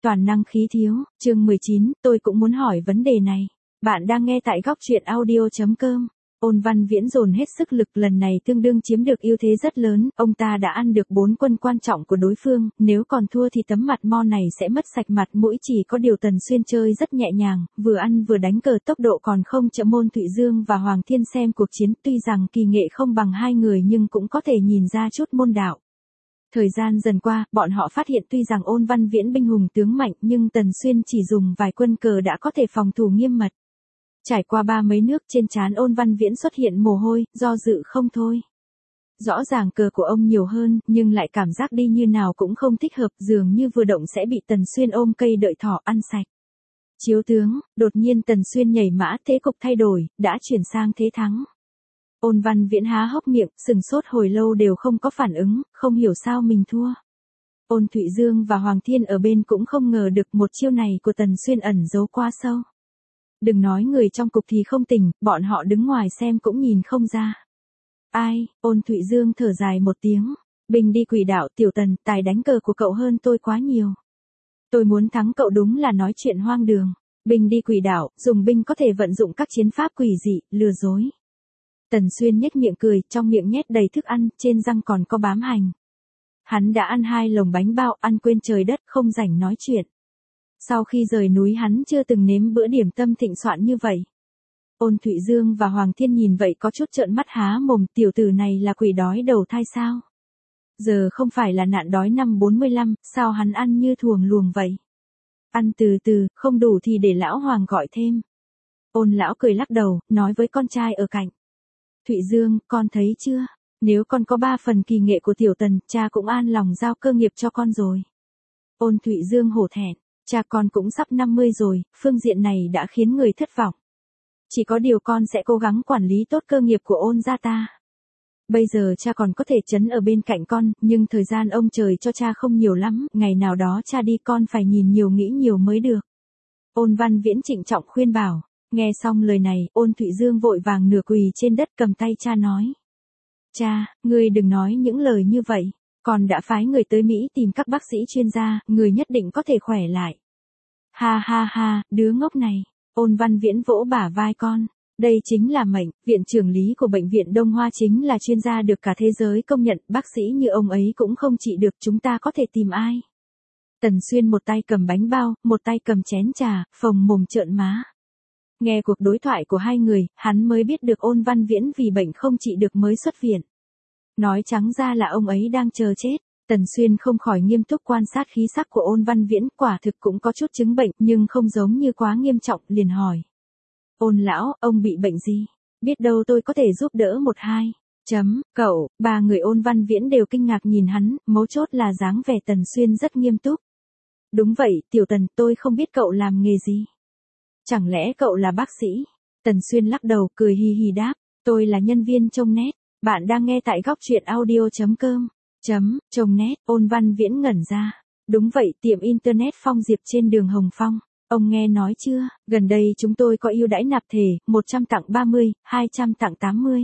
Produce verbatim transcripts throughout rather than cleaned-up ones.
toàn năng khí thiếu, chương mười chín, tôi cũng muốn hỏi vấn đề này. Bạn đang nghe tại góc truyện audio chấm com. Ôn Văn Viễn dồn hết sức lực, lần này tương đương chiếm được ưu thế rất lớn, ông ta đã ăn được bốn quân quan trọng của đối phương, nếu còn thua thì tấm mặt mo này sẽ mất sạch mặt mũi. Chỉ có điều Tần Xuyên chơi rất nhẹ nhàng, vừa ăn vừa đánh cờ, tốc độ còn không chậm. Môn Thụy Dương và Hoàng Thiên xem cuộc chiến, tuy rằng kỳ nghệ không bằng hai người nhưng cũng có thể nhìn ra chút môn đạo. Thời gian dần qua, bọn họ phát hiện tuy rằng Ôn Văn Viễn binh hùng tướng mạnh nhưng Tần Xuyên chỉ dùng vài quân cờ đã có thể phòng thủ nghiêm mật. Trải qua ba mấy nước, trên trán Ôn Văn Viễn xuất hiện mồ hôi, do dự không thôi. Rõ ràng cờ của ông nhiều hơn, nhưng lại cảm giác đi như nào cũng không thích hợp, dường như vừa động sẽ bị Tần Xuyên ôm cây đợi thỏ ăn sạch. Chiếu tướng, đột nhiên Tần Xuyên nhảy mã, thế cục thay đổi, đã chuyển sang thế thắng. Ôn Văn Viễn há hốc miệng, sừng sốt hồi lâu đều không có phản ứng, không hiểu sao mình thua. Ôn Thụy Dương và Hoàng Thiên ở bên cũng không ngờ được một chiêu này của Tần Xuyên ẩn giấu quá sâu. Đừng nói người trong cục thì không tỉnh, bọn họ đứng ngoài xem cũng nhìn không ra. Ai, Ôn Thụy Dương thở dài một tiếng. Bình đi quỷ đạo, Tiểu Tần, tài đánh cờ của cậu hơn tôi quá nhiều. Tôi muốn thắng cậu đúng là nói chuyện hoang đường. Bình đi quỷ đạo, dùng binh có thể vận dụng các chiến pháp quỷ dị, lừa dối. Tần Xuyên nhếch miệng cười, trong miệng nhét đầy thức ăn, trên răng còn có bám hành. Hắn đã ăn hai lồng bánh bao, ăn quên trời đất, không rảnh nói chuyện. Sau khi rời núi hắn chưa từng nếm bữa điểm tâm thịnh soạn như vậy. Ôn Thụy Dương và Hoàng Thiên nhìn vậy có chút trợn mắt há mồm, tiểu tử này là quỷ đói đầu thai sao? Giờ không phải là nạn đói năm bốn mươi lăm, sao hắn ăn như thuồng luồng vậy? Ăn từ từ, không đủ thì để lão Hoàng gọi thêm. Ôn lão cười lắc đầu, nói với con trai ở cạnh. Thụy Dương, con thấy chưa? Nếu con có ba phần kỳ nghệ của Tiểu Tần, cha cũng an lòng giao cơ nghiệp cho con rồi. Ôn Thụy Dương hổ thẹn, cha con cũng sắp năm mươi rồi, phương diện này đã khiến người thất vọng. Chỉ có điều con sẽ cố gắng quản lý tốt cơ nghiệp của Ôn gia ta. Bây giờ cha còn có thể trấn ở bên cạnh con, nhưng thời gian ông trời cho cha không nhiều lắm, ngày nào đó cha đi con phải nhìn nhiều nghĩ nhiều mới được. Ôn Văn Viễn trịnh trọng khuyên bảo. Nghe xong lời này, Ôn Thụy Dương vội vàng nửa quỳ trên đất cầm tay cha nói. Cha, ngươi đừng nói những lời như vậy, con đã phái người tới Mỹ tìm các bác sĩ chuyên gia, người nhất định có thể khỏe lại. Ha ha ha, đứa ngốc này, Ôn Văn Viễn vỗ bả vai con. Đây chính là mệnh, viện trưởng lý của bệnh viện Đông Hoa chính là chuyên gia được cả thế giới công nhận, bác sĩ như ông ấy cũng không trị được, chúng ta có thể tìm ai. Tần Xuyên một tay cầm bánh bao, một tay cầm chén trà, phồng mồm trợn má. Nghe cuộc đối thoại của hai người, hắn mới biết được Ôn Văn Viễn vì bệnh không trị được mới xuất viện. Nói trắng ra là ông ấy đang chờ chết. Tần Xuyên không khỏi nghiêm túc quan sát khí sắc của Ôn Văn Viễn, quả thực cũng có chút chứng bệnh nhưng không giống như quá nghiêm trọng, liền hỏi. Ôn lão, ông bị bệnh gì? Biết đâu tôi có thể giúp đỡ một hai. Chấm, cậu, ba người Ôn Văn Viễn đều kinh ngạc nhìn hắn, mấu chốt là dáng vẻ Tần Xuyên rất nghiêm túc. Đúng vậy, Tiểu Tần, tôi không biết cậu làm nghề gì. Chẳng lẽ cậu là bác sĩ? Tần Xuyên lắc đầu, cười hì hì đáp, tôi là nhân viên trông nét. Bạn đang nghe tại góc truyện audio chấm com. Chấm, trông nét, Ôn Văn Viễn ngẩn ra. Đúng vậy, tiệm Internet Phong Diệp trên đường Hồng Phong. Ông nghe nói chưa, gần đây chúng tôi có ưu đãi nạp thẻ, một trăm tặng ba mươi, hai trăm tặng tám mươi.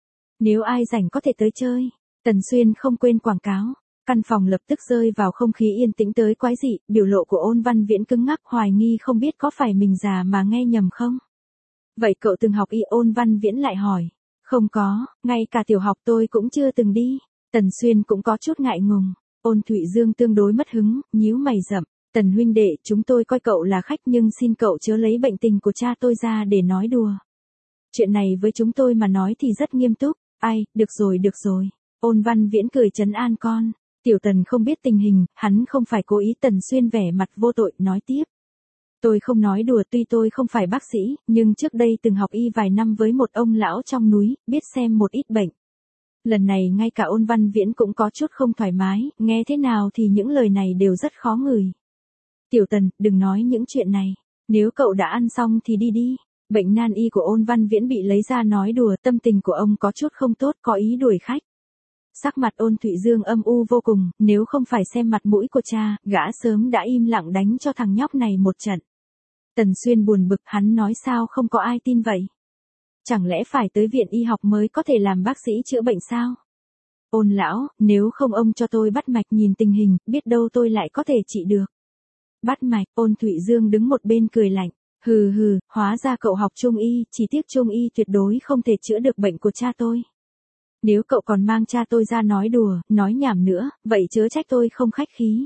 Nếu ai rảnh có thể tới chơi. Tần Xuyên không quên quảng cáo. Căn phòng lập tức rơi vào không khí yên tĩnh tới quái dị, biểu lộ của Ôn Văn Viễn cứng ngắc, hoài nghi không biết có phải mình già mà nghe nhầm không. Vậy cậu từng học y? Ôn Văn Viễn lại hỏi. Không có, ngay cả tiểu học tôi cũng chưa từng đi. Tần Xuyên cũng có chút ngại ngùng. Ôn Thụy Dương tương đối mất hứng, nhíu mày rậm. Tần huynh đệ, chúng tôi coi cậu là khách nhưng xin cậu chớ lấy bệnh tình của cha tôi ra để nói đùa. Chuyện này với chúng tôi mà nói thì rất nghiêm túc. Ai, được rồi được rồi. Ôn Văn Viễn cười trấn an con. Tiểu Tần không biết tình hình, hắn không phải cố ý. Tần Xuyên vẻ mặt vô tội, nói tiếp. Tôi không nói đùa, tuy tôi không phải bác sĩ, nhưng trước đây từng học y vài năm với một ông lão trong núi, biết xem một ít bệnh. Lần này ngay cả Ôn Văn Viễn cũng có chút không thoải mái, nghe thế nào thì những lời này đều rất khó ngửi. Tiểu Tần, đừng nói những chuyện này, nếu cậu đã ăn xong thì đi đi. Bệnh nan y của Ôn Văn Viễn bị lấy ra nói đùa, tâm tình của ông có chút không tốt, có ý đuổi khách. Sắc mặt Ôn Thụy Dương âm u vô cùng, nếu không phải xem mặt mũi của cha, gã sớm đã im lặng đánh cho thằng nhóc này một trận. Tần Xuyên buồn bực, hắn nói sao không có ai tin vậy? Chẳng lẽ phải tới viện y học mới có thể làm bác sĩ chữa bệnh sao? Ôn lão, nếu không ông cho tôi bắt mạch nhìn tình hình, biết đâu tôi lại có thể trị được. Bắt mạch, Ôn Thụy Dương đứng một bên cười lạnh. Hừ hừ, hóa ra cậu học trung y, chỉ tiếc trung y tuyệt đối không thể chữa được bệnh của cha tôi. Nếu cậu còn mang cha tôi ra nói đùa, nói nhảm nữa, vậy chớ trách tôi không khách khí.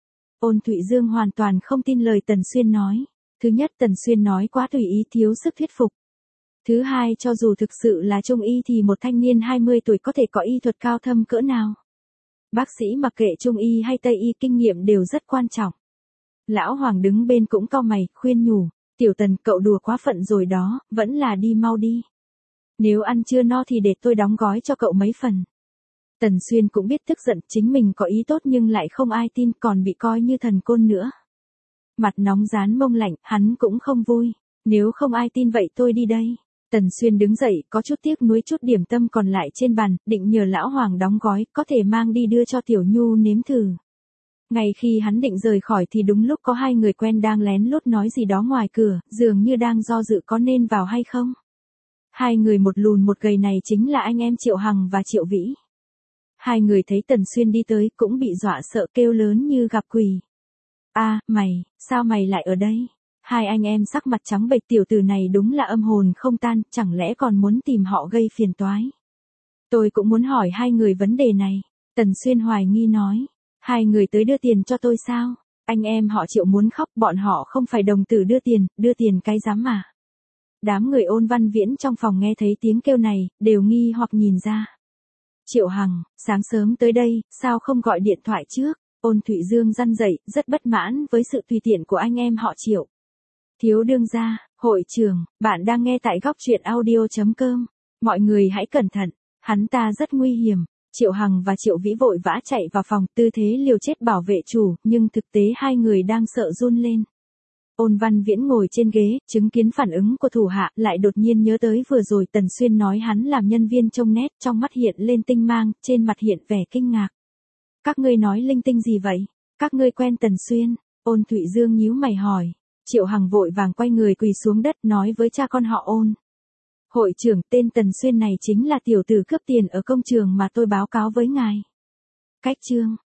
Ôn Thụy Dương hoàn toàn không tin lời Tần Xuyên nói. Thứ nhất, Tần Xuyên nói quá tùy ý, thiếu sức thuyết phục. Thứ hai, cho dù thực sự là trung y thì một thanh niên hai mươi tuổi có thể có y thuật cao thâm cỡ nào. Bác sĩ mặc kệ trung y hay tây y, kinh nghiệm đều rất quan trọng. Lão Hoàng đứng bên cũng cau mày, khuyên nhủ. Tiểu Tần, cậu đùa quá phận rồi đó, vẫn là đi mau đi. Nếu ăn chưa no thì để tôi đóng gói cho cậu mấy phần. Tần Xuyên cũng biết tức giận, chính mình có ý tốt nhưng lại không ai tin, còn bị coi như thần côn nữa. Mặt nóng rán mông lạnh, hắn cũng không vui. Nếu không ai tin vậy tôi đi đây. Tần Xuyên đứng dậy, có chút tiếc nuối chút điểm tâm còn lại trên bàn, định nhờ Lão Hoàng đóng gói, có thể mang đi đưa cho Tiểu Nhu nếm thử. Ngay khi hắn định rời khỏi thì đúng lúc có hai người quen đang lén lút nói gì đó ngoài cửa, dường như đang do dự có nên vào hay không. Hai người một lùn một gầy này chính là anh em Triệu Hằng và Triệu Vĩ. Hai người thấy Tần Xuyên đi tới cũng bị dọa sợ, kêu lớn như gặp quỷ. A, mày, sao mày lại ở đây? Hai anh em sắc mặt trắng bệch, tiểu tử này đúng là âm hồn không tan, chẳng lẽ còn muốn tìm họ gây phiền toái. Tôi cũng muốn hỏi hai người vấn đề này. Tần Xuyên hoài nghi nói. Hai người tới đưa tiền cho tôi sao? Anh em họ Triệu muốn khóc, bọn họ không phải đồng tử đưa tiền, đưa tiền cái dám mà. Đám người Ôn Văn Viễn trong phòng nghe thấy tiếng kêu này, đều nghi hoặc nhìn ra. Triệu Hằng, sáng sớm tới đây, sao không gọi điện thoại trước? Ôn Thụy Dương răn dậy, rất bất mãn với sự tùy tiện của anh em họ Triệu. Thiếu đương gia, hội trưởng, bạn đang nghe tại góc truyện audio chấm com. Mọi người hãy cẩn thận, hắn ta rất nguy hiểm. Triệu Hằng và Triệu Vĩ vội vã chạy vào phòng, tư thế liều chết bảo vệ chủ, nhưng thực tế hai người đang sợ run lên. Ôn Văn Viễn ngồi trên ghế, chứng kiến phản ứng của thủ hạ, lại đột nhiên nhớ tới vừa rồi Tần Xuyên nói hắn làm nhân viên trông nét, trong mắt hiện lên tinh mang, trên mặt hiện vẻ kinh ngạc. Các ngươi nói linh tinh gì vậy? Các ngươi quen Tần Xuyên? Ôn Thụy Dương nhíu mày hỏi. Triệu Hằng vội vàng quay người quỳ xuống đất nói với cha con họ Ôn. Hội trưởng, tên Tần Xuyên này chính là tiểu tử cướp tiền ở công trường mà tôi báo cáo với ngài. Cách chương,